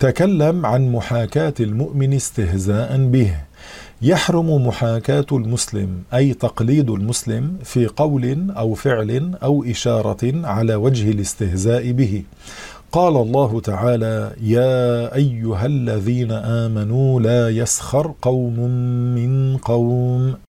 تكلم عن محاكاة المؤمن استهزاء به. يحرم محاكاة المسلم أي تقليد المسلم في قول أو فعل أو إشارة على وجه الاستهزاء به. قال الله تعالى: يا أيها الذين آمنوا لا يسخر قوم من قوم